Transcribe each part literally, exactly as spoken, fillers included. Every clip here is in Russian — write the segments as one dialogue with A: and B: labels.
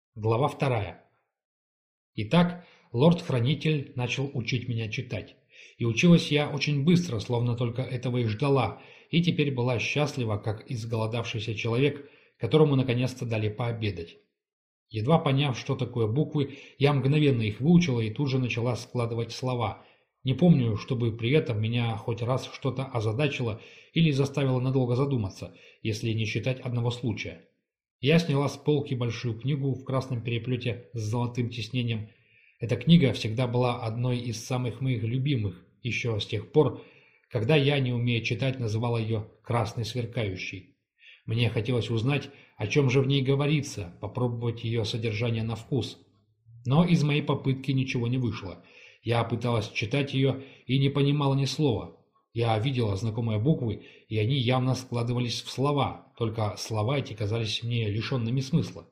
A: Глава вторая. Итак, лорд-хранитель начал учить меня читать. И училась я очень быстро, словно только этого и ждала, и теперь была счастлива, как изголодавшийся человек, которому наконец-то дали пообедать. Едва поняв, что такое буквы, я мгновенно их выучила и тут же начала складывать слова. Не помню, чтобы при этом меня хоть раз что-то озадачило или заставило надолго задуматься, если не считать одного случая. Я сняла с полки большую книгу в красном переплете с золотым тиснением. Эта книга всегда была одной из самых моих любимых, еще с тех пор, когда я, не умея читать, называла ее «красной сверкающей». Мне хотелось узнать, о чем же в ней говорится, попробовать ее содержание на вкус. Но из моей попытки ничего не вышло. Я пыталась читать ее и не понимала ни слова. Я видела знакомые буквы, и они явно складывались в слова, только слова эти казались мне лишенными смысла.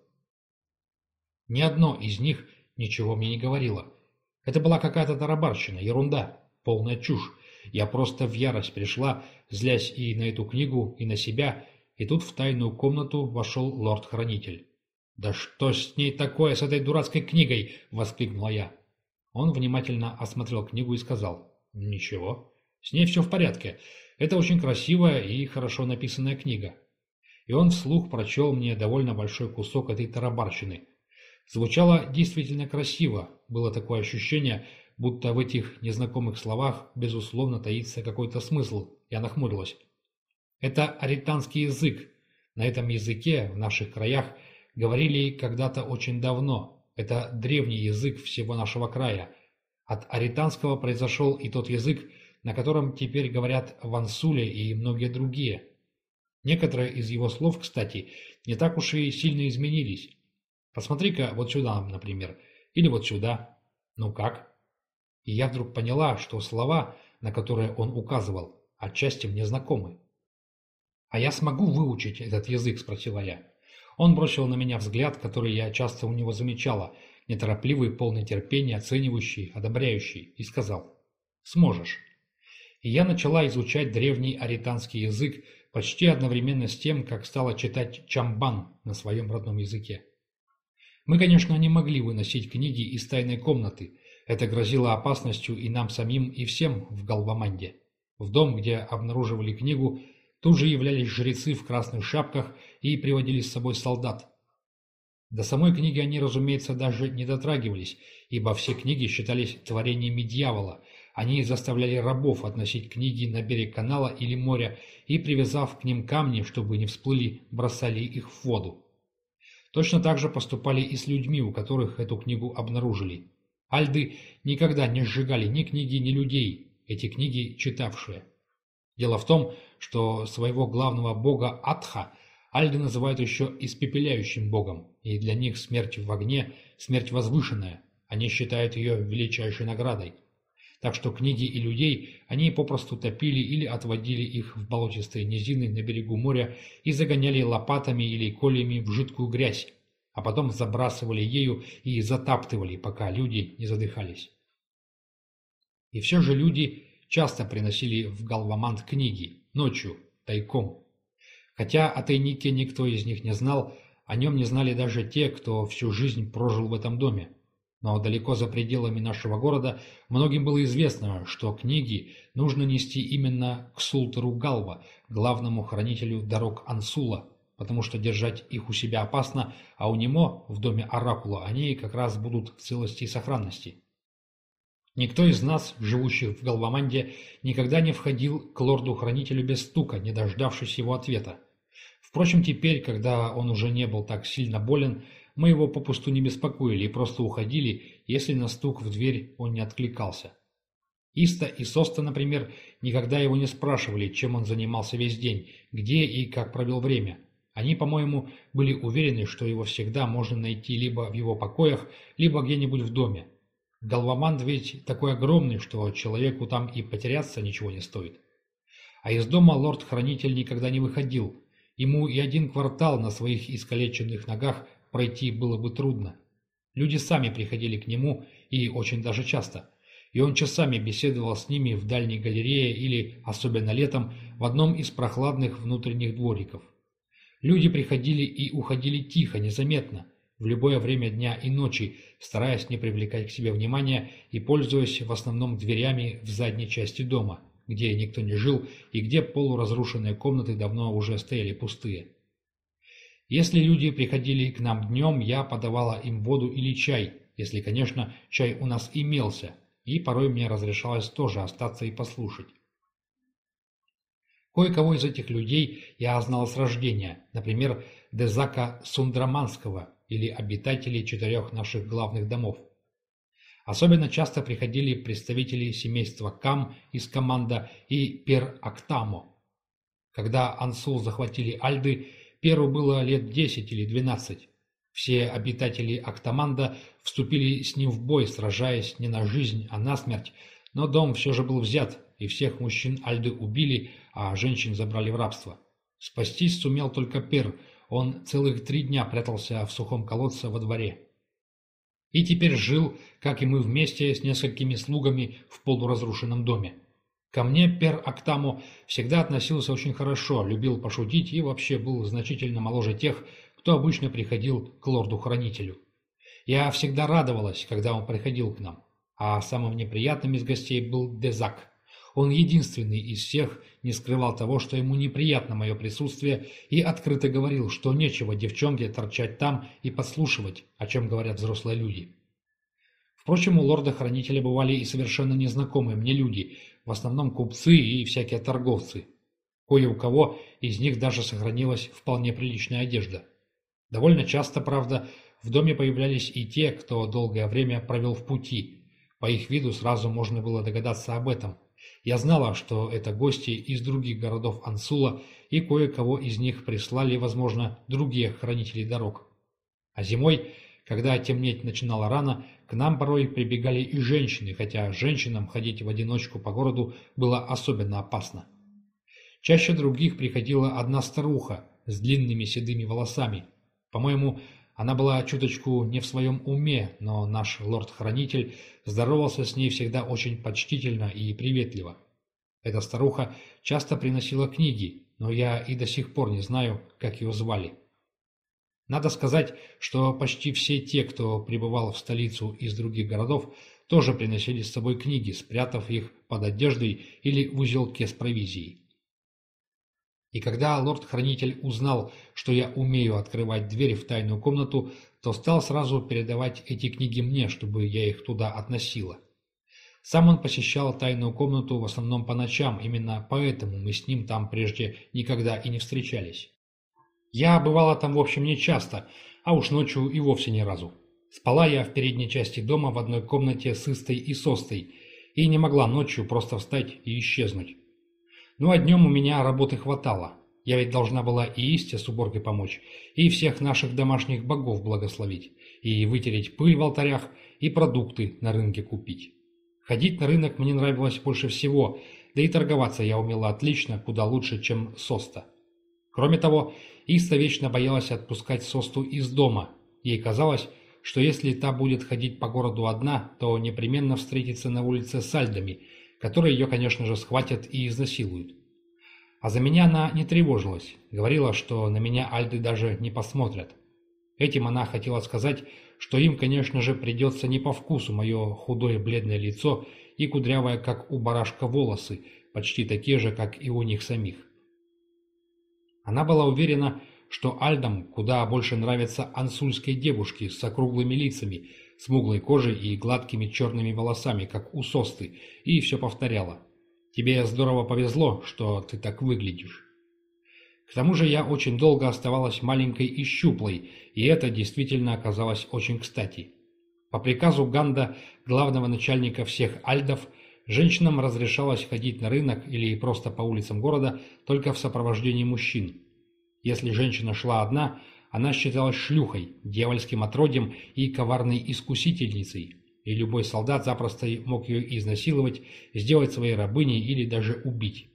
A: Ни одно из них ничего мне не говорило. Это была какая-то тарабарщина, ерунда, полная чушь. Я просто в ярость пришла, злясь и на эту книгу, и на себя, и тут в тайную комнату вошел лорд-хранитель. «Да что с ней такое, с этой дурацкой книгой?» — воскликнула я. Он внимательно осмотрел книгу и сказал: «Ничего, с ней все в порядке. Это очень красивая и хорошо написанная книга». И он вслух прочел мне довольно большой кусок этой тарабарщины. Звучало действительно красиво, было такое ощущение, будто в этих незнакомых словах безусловно таится какой-то смысл. Я нахмурилась. Это аританский язык. На этом языке в наших краях говорили когда-то очень давно. Это древний язык всего нашего края. От аританского произошел и тот язык, на котором теперь говорят в Ансуле и многие другие. Некоторые из его слов, кстати, не так уж и сильно изменились. Посмотри-ка вот сюда, например, или вот сюда. Ну как? И я вдруг поняла, что слова, на которые он указывал, отчасти мне знакомы. «А я смогу выучить этот язык?» – спросила я. Он бросил на меня взгляд, который я часто у него замечала, неторопливый, полный терпения, оценивающий, одобряющий, и сказал: «Сможешь». И я начала изучать древний аританский язык почти одновременно с тем, как стала читать чамбан на своем родном языке. Мы, конечно, не могли выносить книги из тайной комнаты. Это грозило опасностью и нам самим, и всем в Галваманде. В дом, где обнаруживали книгу, тут же являлись жрецы в красных шапках и приводили с собой солдат. До самой книги они, разумеется, даже не дотрагивались, ибо все книги считались творениями дьявола. Они заставляли рабов относить книги на берег канала или моря и, привязав к ним камни, чтобы не всплыли, бросали их в воду. Точно так же поступали и с людьми, у которых эту книгу обнаружили. Альды никогда не сжигали ни книги, ни людей, эти книги читавшие. Дело в том, что своего главного бога Атха альды называют еще испепеляющим богом, и для них смерть в огне – смерть возвышенная, они считают ее величайшей наградой. Так что книги и людей они попросту топили или отводили их в болотистые низины на берегу моря и загоняли лопатами или кольями в жидкую грязь, а потом забрасывали ею и затаптывали, пока люди не задыхались. И все же люди часто приносили в Галваманд книги, ночью, тайком. Хотя о тайнике никто из них не знал, о нем не знали даже те, кто всю жизнь прожил в этом доме. Но далеко за пределами нашего города многим было известно, что книги нужно нести именно к Султару Галва, главному хранителю дорог Ансула, потому что держать их у себя опасно, а у него, в доме Оракула, они как раз будут в целости и сохранности. Никто из нас, живущих в Галваманде, никогда не входил к лорду-хранителю без стука, не дождавшись его ответа. Впрочем, теперь, когда он уже не был так сильно болен, мы его попусту не беспокоили и просто уходили, если на стук в дверь он не откликался. Иста и Соста, например, никогда его не спрашивали, чем он занимался весь день, где и как провел время. Они, по-моему, были уверены, что его всегда можно найти либо в его покоях, либо где-нибудь в доме. Галваманд ведь такой огромный, что человеку там и потеряться ничего не стоит. А из дома лорд-хранитель никогда не выходил. Ему и один квартал на своих искалеченных ногах пройти было бы трудно. Люди сами приходили к нему, и очень даже часто. И он часами беседовал с ними в дальней галерее или, особенно летом, в одном из прохладных внутренних двориков. Люди приходили и уходили тихо, незаметно. в любое время дня и ночи, стараясь не привлекать к себе внимания и пользуясь в основном дверями в задней части дома, где никто не жил и где полуразрушенные комнаты давно уже стояли пустые. Если люди приходили к нам днем, я подавала им воду или чай, если, конечно, чай у нас имелся, и порой мне разрешалось тоже остаться и послушать. Кое-кого из этих людей я знал с рождения, например, Дезака Сундраманского или обитателей четырех наших главных домов. Особенно часто приходили представители семейства Кам из Команда и Пер-Актамо. Когда Ансул захватили альды, Перу было лет десять или двенадцать. Все обитатели Актаманда вступили с ним в бой, сражаясь не на жизнь, а на смерть, но дом все же был взят, и всех мужчин альды убили, а женщин забрали в рабство. Спастись сумел только Пер, он целых три дня прятался в сухом колодце во дворе. И теперь жил, как и мы вместе, с несколькими слугами в полуразрушенном доме. Ко мне Пер Актамо всегда относился очень хорошо, любил пошутить и вообще был значительно моложе тех, кто обычно приходил к лорду-хранителю. Я всегда радовалась, когда он приходил к нам, а самым неприятным из гостей был Дезак. Он единственный из всех не скрывал того, что ему неприятно мое присутствие, и открыто говорил, что нечего девчонке торчать там и подслушивать, о чем говорят взрослые люди. Впрочем, у лорда-хранителя бывали и совершенно незнакомые мне люди, в основном купцы и всякие торговцы. Кое у кого из них даже сохранилась вполне приличная одежда. Довольно часто, правда, в доме появлялись и те, кто долгое время провел в пути. По их виду сразу можно было догадаться об этом. Я знала, что это гости из других городов Ансула, и кое-кого из них прислали, возможно, другие хранители дорог. А зимой, когда темнеть начинало рано, к нам порой прибегали и женщины, хотя женщинам ходить в одиночку по городу было особенно опасно. Чаще других приходила одна старуха с длинными седыми волосами. По-моему, она была чуточку не в своем уме, но наш лорд-хранитель здоровался с ней всегда очень почтительно и приветливо. Эта старуха часто приносила книги, но я и до сих пор не знаю, как ее звали. Надо сказать, что почти все те, кто прибывал в столицу из других городов, тоже приносили с собой книги, спрятав их под одеждой или в узелке с провизией. И когда лорд-хранитель узнал, что я умею открывать дверь в тайную комнату, то стал сразу передавать эти книги мне, чтобы я их туда относила. Сам он посещал тайную комнату в основном по ночам, именно поэтому мы с ним там прежде никогда и не встречались. Я бывала там в общем не часто, а уж ночью и вовсе ни разу. Спала я в передней части дома в одной комнате с Истой и Состой, и не могла ночью просто встать и исчезнуть. Ну а днем у меня работы хватало. Я ведь должна была и Исте с уборкой помочь, и всех наших домашних богов благословить, и вытереть пыль в алтарях, и продукты на рынке купить. Ходить на рынок мне нравилось больше всего, да и торговаться я умела отлично, куда лучше, чем Соста. Кроме того, Иста вечно боялась отпускать Состу из дома. Ей казалось, что если та будет ходить по городу одна, то непременно встретится на улице с альдами, которые ее, конечно же, схватят и изнасилуют. А за меня она не тревожилась, говорила, что на меня альды даже не посмотрят. Этим она хотела сказать, что им, конечно же, придется не по вкусу мое худое бледное лицо и кудрявое, как у барашка, волосы, почти такие же, как и у них самих. Она была уверена, что альдам куда больше нравятся ансульские девушки с округлыми лицами, смуглой кожей и гладкими черными волосами, как у Состы, и все повторяла. «Тебе здорово повезло, что ты так выглядишь». К тому же я очень долго оставалась маленькой и щуплой, и это действительно оказалось очень кстати. По приказу Ганда, главного начальника всех альдов, женщинам разрешалось ходить на рынок или просто по улицам города только в сопровождении мужчин. Если женщина шла одна, она считалась шлюхой, дьявольским отродьем и коварной искусительницей, и любой солдат запросто мог ее изнасиловать, сделать своей рабыней или даже убить.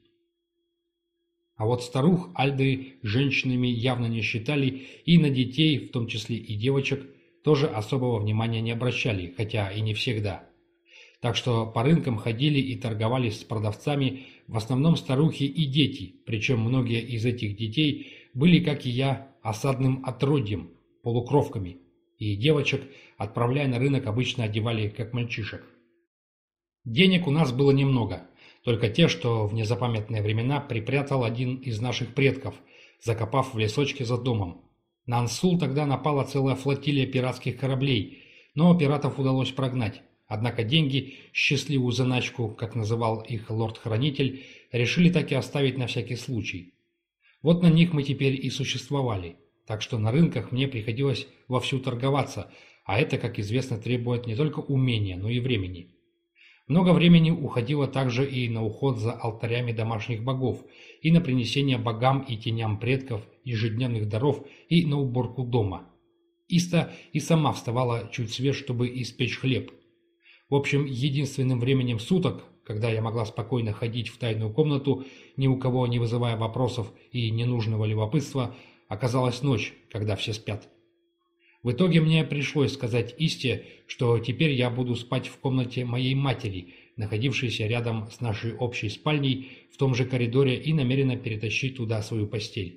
A: А вот старух альды женщинами явно не считали, и на детей, в том числе и девочек, тоже особого внимания не обращали, хотя и не всегда. Так что по рынкам ходили и торговались с продавцами в основном старухи и дети, причем многие из этих детей были, как и я, осадным отродьем, полукровками. и девочек, отправляя на рынок, обычно одевали как мальчишек. Денег у нас было немного, только те, что в незапамятные времена припрятал один из наших предков, закопав в лесочке за домом. На Ансул тогда напала целая флотилия пиратских кораблей, но пиратов удалось прогнать. Однако деньги, счастливую заначку, как называл их лорд-хранитель, решили так и оставить на всякий случай. Вот на них мы теперь и существовали, так что на рынках мне приходилось вовсю торговаться, а это, как известно, требует не только умения, но и времени. Много времени уходило также и на уход за алтарями домашних богов, и на принесение богам и теням предков ежедневных даров, и на уборку дома. Иста и сама вставала чуть свет, чтобы испечь хлеб. В общем, единственным временем суток, когда я могла спокойно ходить в тайную комнату, ни у кого не вызывая вопросов и ненужного любопытства, оказалась ночь, когда все спят. В итоге мне пришлось сказать Исте, что теперь я буду спать в комнате моей матери, находившейся рядом с нашей общей спальней в том же коридоре, и намерена перетащить туда свою постель.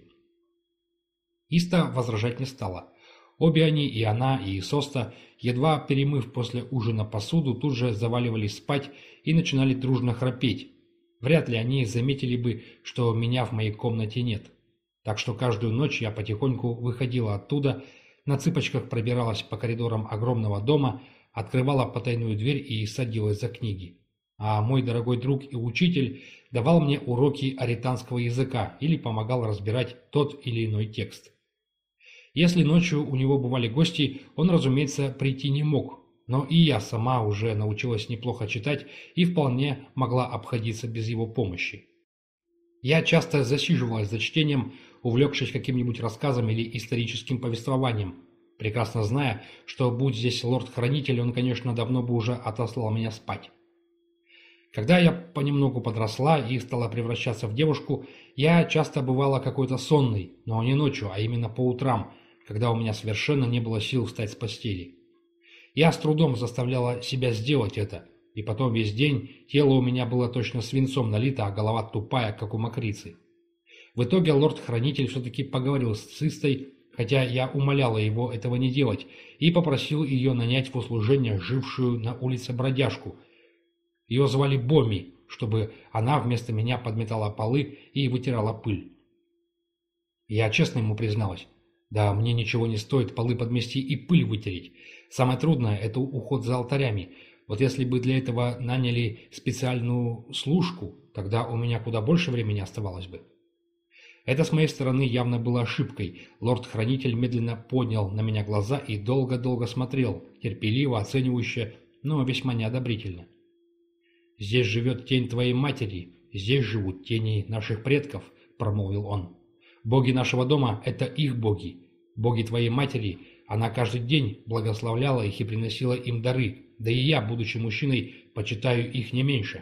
A: Иста возражать не стала. Обе они, и она, и Соста, едва перемыв после ужина посуду, тут же заваливались спать и начинали дружно храпеть. Вряд ли они заметили бы, что меня в моей комнате нет. Так что каждую ночь я потихоньку выходила оттуда, на цыпочках пробиралась по коридорам огромного дома, открывала потайную дверь и садилась за книги. А мой дорогой друг и учитель давал мне уроки аританского языка или помогал разбирать тот или иной текст. Если ночью у него бывали гости, он, разумеется, прийти не мог, но и я сама уже научилась неплохо читать и вполне могла обходиться без его помощи. Я часто засиживалась за чтением, увлекшись каким-нибудь рассказом или историческим повествованием, прекрасно зная, что будь здесь лорд-хранитель, он, конечно, давно бы уже отослал меня спать. Когда я понемногу подросла и стала превращаться в девушку, я часто бывала какой-то сонной, но не ночью, а именно по утрам, когда у меня совершенно не было сил встать с постели. Я с трудом заставляла себя сделать это, и потом весь день тело у меня было точно свинцом налито, а голова тупая, как у мокрицы. В итоге лорд-хранитель все-таки поговорил с Истой, хотя я умоляла его этого не делать, и попросил ее нанять в услужение жившую на улице бродяжку. Ее звали Боми, чтобы она вместо меня подметала полы и вытирала пыль. Я честно ему призналась: да, мне ничего не стоит полы подмести и пыль вытереть. Самое трудное – это уход за алтарями. Вот если бы для этого наняли специальную служку, тогда у меня куда больше времени оставалось бы. Это с моей стороны явно было ошибкой. Лорд-хранитель медленно поднял на меня глаза и долго-долго смотрел, терпеливо, оценивающе, но весьма неодобрительно. «Здесь живет тень твоей матери, здесь живут тени наших предков», – промолвил он. «Боги нашего дома – это их боги. Боги твоей матери, она каждый день благословляла их и приносила им дары, да и я, будучи мужчиной, почитаю их не меньше».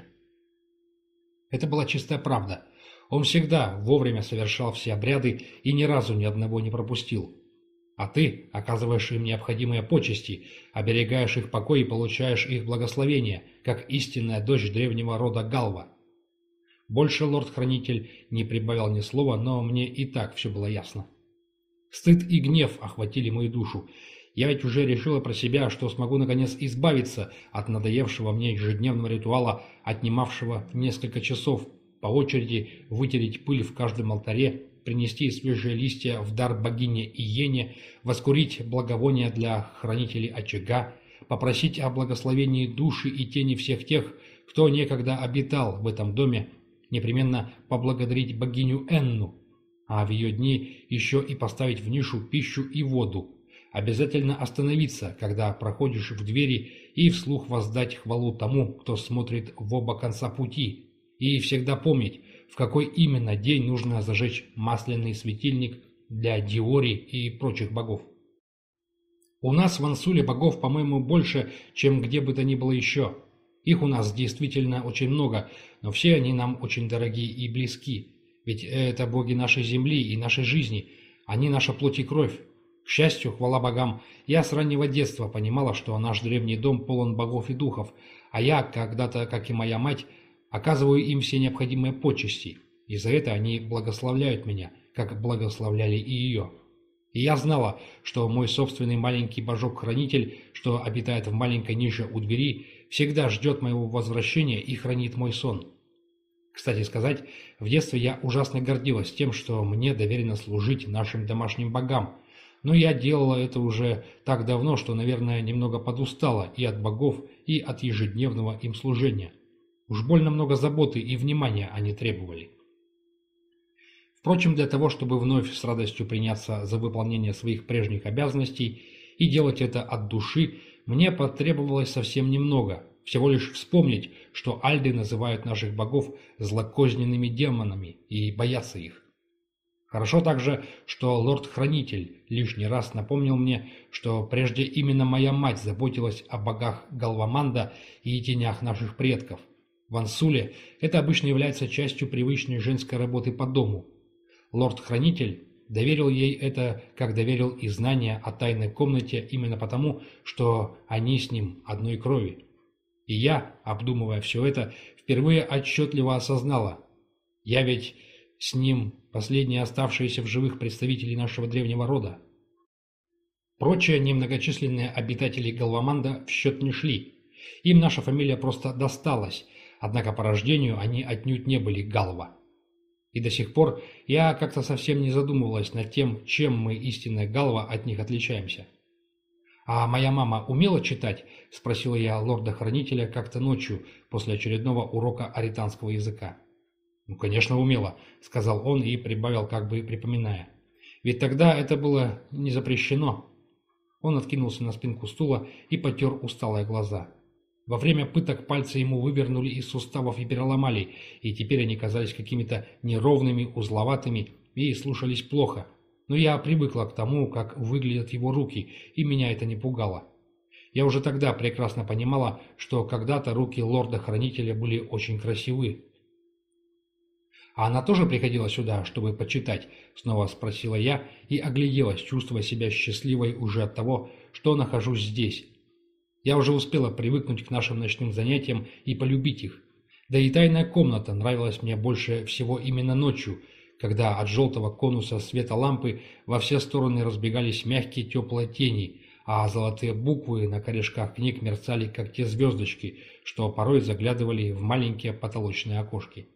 A: Это была чистая правда. Он всегда вовремя совершал все обряды и ни разу ни одного не пропустил. А ты оказываешь им необходимые почести, оберегаешь их покой и получаешь их благословение, как истинная дочь древнего рода Галва. Больше лорд-хранитель не прибавил ни слова, но мне и так все было ясно. Стыд и гнев охватили мою душу. Я ведь уже решила про себя, что смогу наконец избавиться от надоевшего мне ежедневного ритуала, отнимавшего несколько часов, по очереди вытереть пыль в каждом алтаре, принести свежие листья в дар богине Иене, воскурить благовония для хранителей очага, попросить о благословении души и тени всех тех, кто некогда обитал в этом доме, непременно поблагодарить богиню Энну, а в ее дни еще и поставить в нишу пищу и воду, обязательно остановиться, когда проходишь в двери, и вслух воздать хвалу тому, кто смотрит в оба конца пути, и всегда помнить, в какой именно день нужно зажечь масляный светильник для Диори и прочих богов. У нас в Ансуле богов, по-моему, больше, чем где бы то ни было еще. Их у нас действительно очень много, но все они нам очень дороги и близки. Ведь это боги нашей земли и нашей жизни, они наша плоть и кровь. К счастью, хвала богам, я с раннего детства понимала, что наш древний дом полон богов и духов, а я, когда-то, как и моя мать, оказываю им все необходимые почести, и за это они благословляют меня, как благословляли и ее. И я знала, что мой собственный маленький божок-хранитель, что обитает в маленькой нише у двери, всегда ждет моего возвращения и хранит мой сон. Кстати сказать, в детстве я ужасно гордилась тем, что мне доверено служить нашим домашним богам, но я делала это уже так давно, что, наверное, немного подустала и от богов, и от ежедневного им служения. Уж больно много заботы и внимания они требовали. Впрочем, для того, чтобы вновь с радостью приняться за выполнение своих прежних обязанностей и делать это от души, мне потребовалось совсем немного, всего лишь вспомнить, что альды называют наших богов злокозненными демонами и боятся их. Хорошо также, что лорд-хранитель лишний раз напомнил мне, что прежде именно моя мать заботилась о богах Галваманда и тенях наших предков. В Ансуле это обычно является частью привычной женской работы по дому. Лорд-хранитель доверил ей это, как доверил и знания о тайной комнате именно потому, что они с ним одной крови. И я, обдумывая все это, впервые отчетливо осознала. Я ведь с ним последние оставшиеся в живых представители нашего древнего рода. Прочие немногочисленные обитатели Галваманда в счет не шли. Им наша фамилия просто досталась, однако по рождению они отнюдь не были Галва. И до сих пор я как-то совсем не задумывалась над тем, чем мы, истинная Галва, от них отличаемся. «А моя мама умела читать?» – спросила я лорда-хранителя как-то ночью после очередного урока аританского языка. «Ну, конечно, умела», – сказал он и прибавил, как бы припоминая. «Ведь тогда это было не запрещено». Он откинулся на спинку стула и потер усталые глаза. Во время пыток пальцы ему вывернули из суставов и переломали, и теперь они казались какими-то неровными, узловатыми и слушались плохо. Но я привыкла к тому, как выглядят его руки, и меня это не пугало. Я уже тогда прекрасно понимала, что когда-то руки лорда-хранителя были очень красивы. «А она тоже приходила сюда, чтобы почитать?» — снова спросила я и огляделась, чувствуя себя счастливой уже от того, что нахожусь здесь. Я уже успела привыкнуть к нашим ночным занятиям и полюбить их. Да и тайная комната нравилась мне больше всего именно ночью, когда от желтого конуса света лампы во все стороны разбегались мягкие теплые тени, а золотые буквы на корешках книг мерцали, как те звездочки, что порой заглядывали в маленькие потолочные окошки.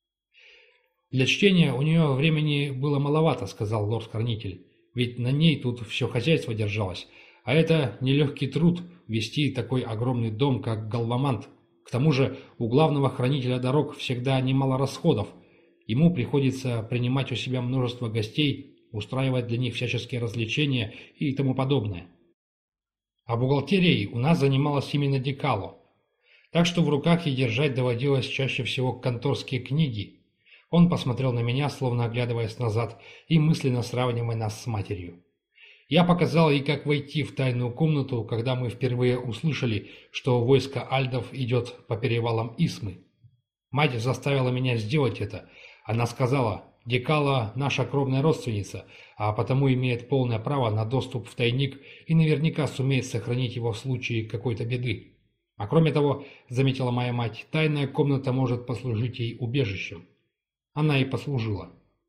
A: «Для чтения у нее времени было маловато», — сказал лорд-хранитель, «ведь на ней тут все хозяйство держалось, а это нелегкий труд вести такой огромный дом, как Галваманд. К тому же у главного хранителя дорог всегда немало расходов. Ему приходится принимать у себя множество гостей, устраивать для них всяческие развлечения и тому подобное. А бухгалтерией у нас занималась именно Декало, так что в руках ей держать доводилось чаще всего конторские книги». Он посмотрел на меня, словно оглядываясь назад, и мысленно сравнивая нас с матерью. Я показал ей, как войти в тайную комнату, когда мы впервые услышали, что войско альдов идет по перевалам Исмы. Мать заставила меня сделать это. Она сказала: «Декала – наша кровная родственница, а потому имеет полное право на доступ в тайник и наверняка сумеет сохранить его в случае какой-то беды. А кроме того, – заметила моя мать, – тайная комната может послужить ей убежищем». Она и послужила.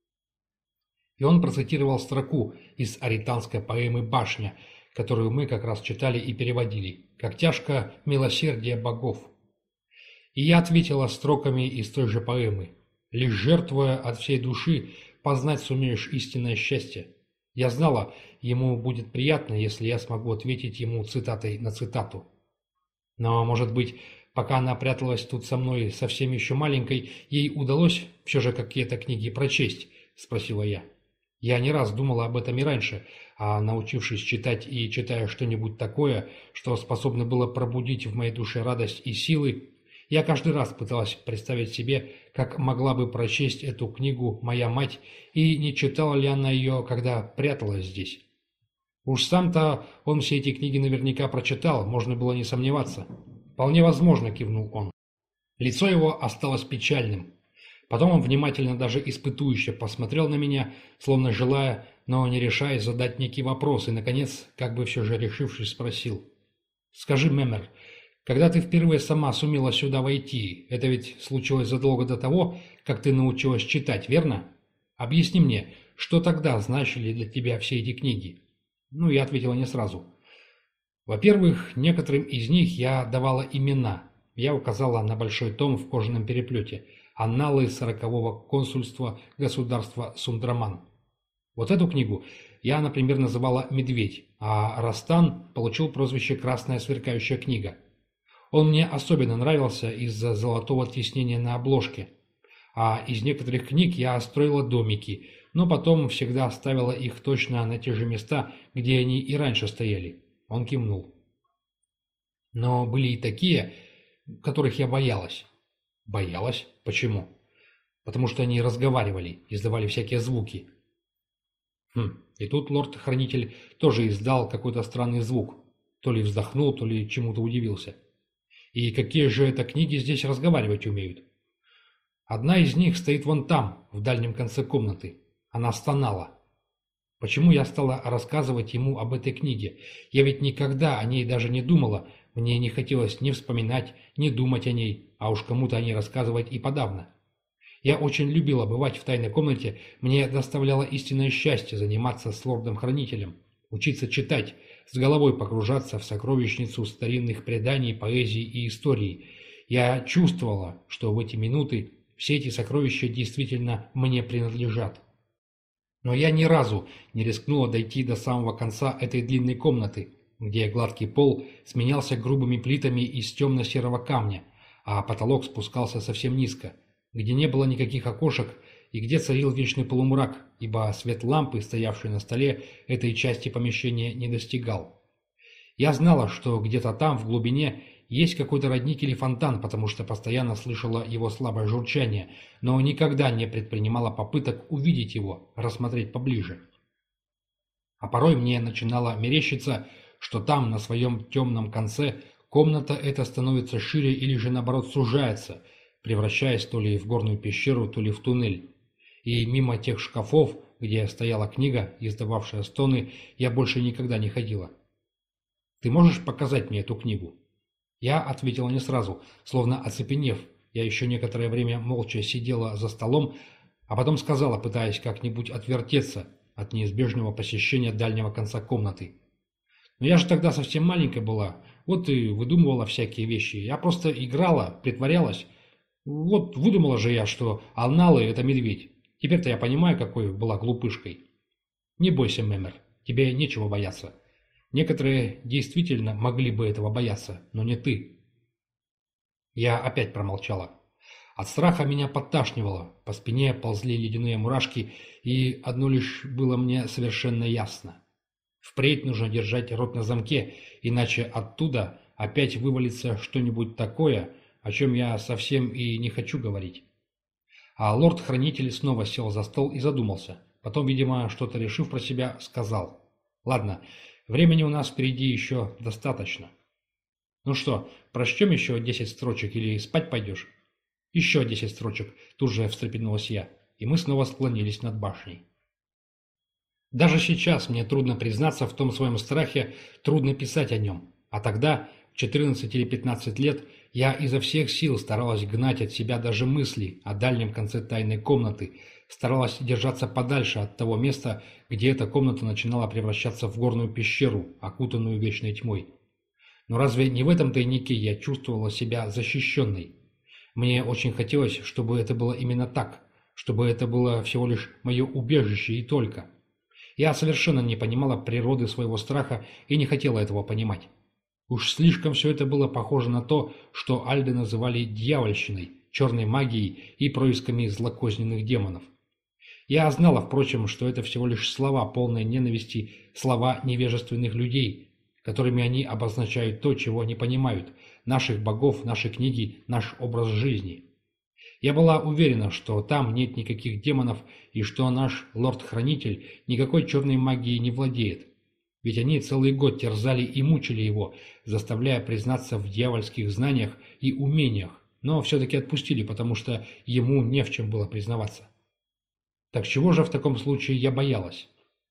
A: И он процитировал строку из аританской поэмы «Башня», которую мы как раз читали и переводили, как тяжко милосердие богов. И я ответила строками из той же поэмы: «Лишь жертвуя от всей души, познать сумеешь истинное счастье». Я знала, ему будет приятно, если я смогу ответить ему цитатой на цитату. Но, может быть, пока она пряталась тут со мной совсем еще маленькой, ей удалось все же какие-то книги прочесть, спросила я. Я не раз думала об этом и раньше, а научившись читать и читая что-нибудь такое, что способно было пробудить в моей душе радость и силы, я каждый раз пыталась представить себе, как могла бы прочесть эту книгу моя мать, и не читала ли она ее, когда пряталась здесь. Уж сам-то он все эти книги наверняка прочитал, можно было не сомневаться. «Вполне возможно», — кивнул он. Лицо его осталось печальным. Потом он внимательно, даже испытующе посмотрел на меня, словно желая, но не решаясь задать некий вопрос, и, наконец, как бы все же решившись, спросил: «Скажи, Мемер, когда ты впервые сама сумела сюда войти, это ведь случилось задолго до того, как ты научилась читать, верно? Объясни мне, что тогда значили для тебя все эти книги?» Ну, я ответила не сразу. Во-первых, некоторым из них я давала имена. Я указала на большой том в кожаном переплете «Анналы сорокового консульства государства Сундраман». Вот эту книгу я, например, называла «Медведь», а Растан получил прозвище «Красная сверкающая книга». Он мне особенно нравился из-за золотого тиснения на обложке. А из некоторых книг я строила домики, но потом всегда ставила их точно на те же места, где они и раньше стояли. Он кивнул. Но были и такие, которых я боялась. Боялась? Почему? Потому что они разговаривали, издавали всякие звуки. Хм, и тут лорд-хранитель тоже издал какой-то странный звук. То ли вздохнул, то ли чему-то удивился. И какие же это книги здесь разговаривать умеют? Одна из них стоит вон там, в дальнем конце комнаты. Она стонала. Почему я стала рассказывать ему об этой книге? Я ведь никогда о ней даже не думала. Мне не хотелось ни вспоминать, ни думать о ней, а уж кому-то о ней рассказывать и подавно. Я очень любила бывать в тайной комнате, мне доставляло истинное счастье заниматься с лордом-хранителем, учиться читать, с головой погружаться в сокровищницу старинных преданий, поэзии и истории. Я чувствовала, что в эти минуты все эти сокровища действительно мне принадлежат. Но я ни разу не рискнула дойти до самого конца этой длинной комнаты, где гладкий пол сменялся грубыми плитами из темно-серого камня, а потолок спускался совсем низко, где не было никаких окошек и где царил вечный полумрак, ибо свет лампы, стоявшей на столе, этой части помещения не достигал. Я знала, что где-то там, в глубине, есть какой-то родник или фонтан, потому что постоянно слышала его слабое журчание, но никогда не предпринимала попыток увидеть его, рассмотреть поближе. А порой мне начинало мерещиться, что там, на своем темном конце, комната эта становится шире или же, наоборот, сужается, превращаясь то ли в горную пещеру, то ли в туннель. И мимо тех шкафов, где стояла книга, издававшая стоны, я больше никогда не ходила. «Ты можешь показать мне эту книгу?» Я ответила не сразу, словно оцепенев. Я еще некоторое время молча сидела за столом, а потом сказала, пытаясь как-нибудь отвертеться от неизбежного посещения дальнего конца комнаты. «Но я же тогда совсем маленькая была, вот и выдумывала всякие вещи. Я просто играла, притворялась. Вот выдумала же я, что Алналы — это медведь. Теперь-то я понимаю, какой была глупышкой. Не бойся, Мэмер, тебе нечего бояться. Некоторые действительно могли бы этого бояться, но не ты». Я опять промолчала. От страха меня подташнивало, по спине ползли ледяные мурашки, и одно лишь было мне совершенно ясно. Впредь нужно держать рот на замке, иначе оттуда опять вывалится что-нибудь такое, о чем я совсем и не хочу говорить. А лорд-хранитель снова сел за стол и задумался. Потом, видимо, что-то решив про себя, сказал: «Ладно, времени у нас впереди еще достаточно. Ну что, прочтем еще десять строчек или спать пойдешь?» «Еще десять строчек», тут же встрепенулась я, и мы снова склонились над башней. Даже сейчас мне трудно признаться в том своем страхе, трудно писать о нем. А тогда, в четырнадцать или пятнадцать лет, я изо всех сил старалась гнать от себя даже мысли о дальнем конце тайной комнаты, старалась держаться подальше от того места, где эта комната начинала превращаться в горную пещеру, окутанную вечной тьмой. Но разве не в этом тайнике я чувствовала себя защищенной? Мне очень хотелось, чтобы это было именно так, чтобы это было всего лишь мое убежище и только. Я совершенно не понимала природы своего страха и не хотела этого понимать. Уж слишком все это было похоже на то, что альды называли дьявольщиной, черной магией и происками злокозненных демонов. Я знала, впрочем, что это всего лишь слова полной ненависти, слова невежественных людей, которыми они обозначают то, чего не понимают, наших богов, наши книги, наш образ жизни. Я была уверена, что там нет никаких демонов и что наш лорд-хранитель никакой черной магией не владеет. Ведь они целый год терзали и мучили его, заставляя признаться в дьявольских знаниях и умениях, но все-таки отпустили, потому что ему не в чем было признаваться. Так чего же в таком случае я боялась?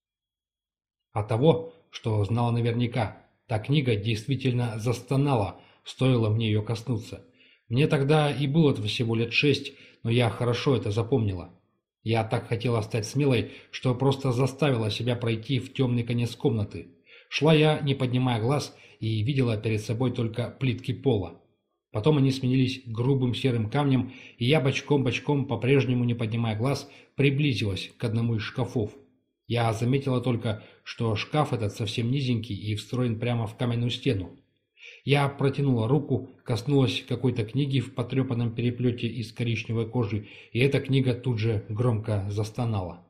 A: А того, что знала наверняка, та книга действительно застонала, стоило мне ее коснуться. Мне тогда и было всего лет шесть, но я хорошо это запомнила. Я так хотела стать смелой, что просто заставила себя пройти в темный конец комнаты. Шла я, не поднимая глаз, и видела перед собой только плитки пола. Потом они сменились грубым серым камнем, и я бочком-бочком, по-прежнему не поднимая глаз, приблизилась к одному из шкафов. Я заметила только, что шкаф этот совсем низенький и встроен прямо в каменную стену. Я протянула руку, коснулась какой-то книги в потрепанном переплете из коричневой кожи, и эта книга тут же громко застонала.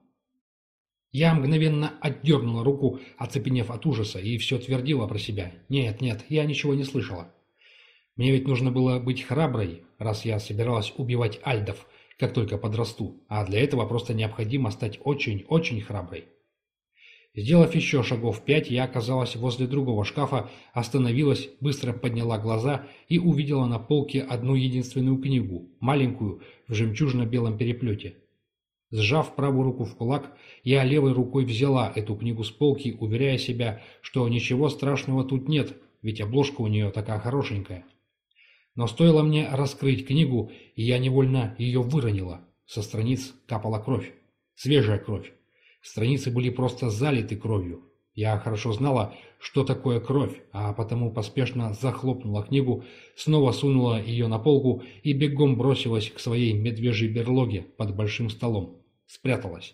A: Я мгновенно отдернула руку, оцепенев от ужаса, и все твердила про себя. Нет, нет, я ничего не слышала. Мне ведь нужно было быть храброй, раз я собиралась убивать альдов, как только подрасту, а для этого просто необходимо стать очень-очень храброй. Сделав еще шагов пять, я оказалась возле другого шкафа, остановилась, быстро подняла глаза и увидела на полке одну единственную книгу, маленькую, в жемчужно-белом переплете. Сжав правую руку в кулак, я левой рукой взяла эту книгу с полки, уверяя себя, что ничего страшного тут нет, ведь обложка у нее такая хорошенькая. Но стоило мне раскрыть книгу, и я невольно ее выронила. Со страниц капала кровь. Свежая кровь. Страницы были просто залиты кровью. Я хорошо знала, что такое кровь, а потому поспешно захлопнула книгу, снова сунула ее на полку и бегом бросилась к своей медвежьей берлоге под большим столом. Спряталась.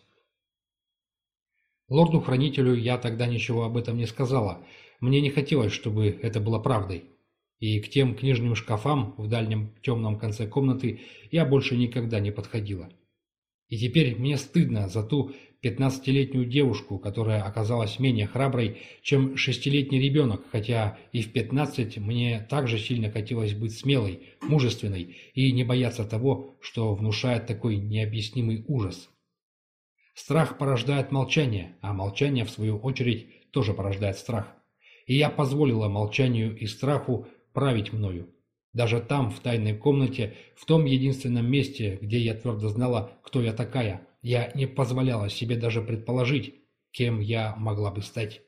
A: Лорду-хранителю я тогда ничего об этом не сказала. Мне не хотелось, чтобы это было правдой. И к тем книжным шкафам в дальнем темном конце комнаты я больше никогда не подходила. И теперь мне стыдно за ту пятнадцатилетнюю девушку, которая оказалась менее храброй, чем шестилетний ребенок, хотя и в пятнадцать мне также сильно хотелось быть смелой, мужественной и не бояться того, что внушает такой необъяснимый ужас. Страх порождает молчание, а молчание, в свою очередь, тоже порождает страх. И я позволила молчанию и страху править мною. Даже там, в тайной комнате, в том единственном месте, где я твердо знала, кто я такая, я не позволяла себе даже предположить, кем я могла бы стать.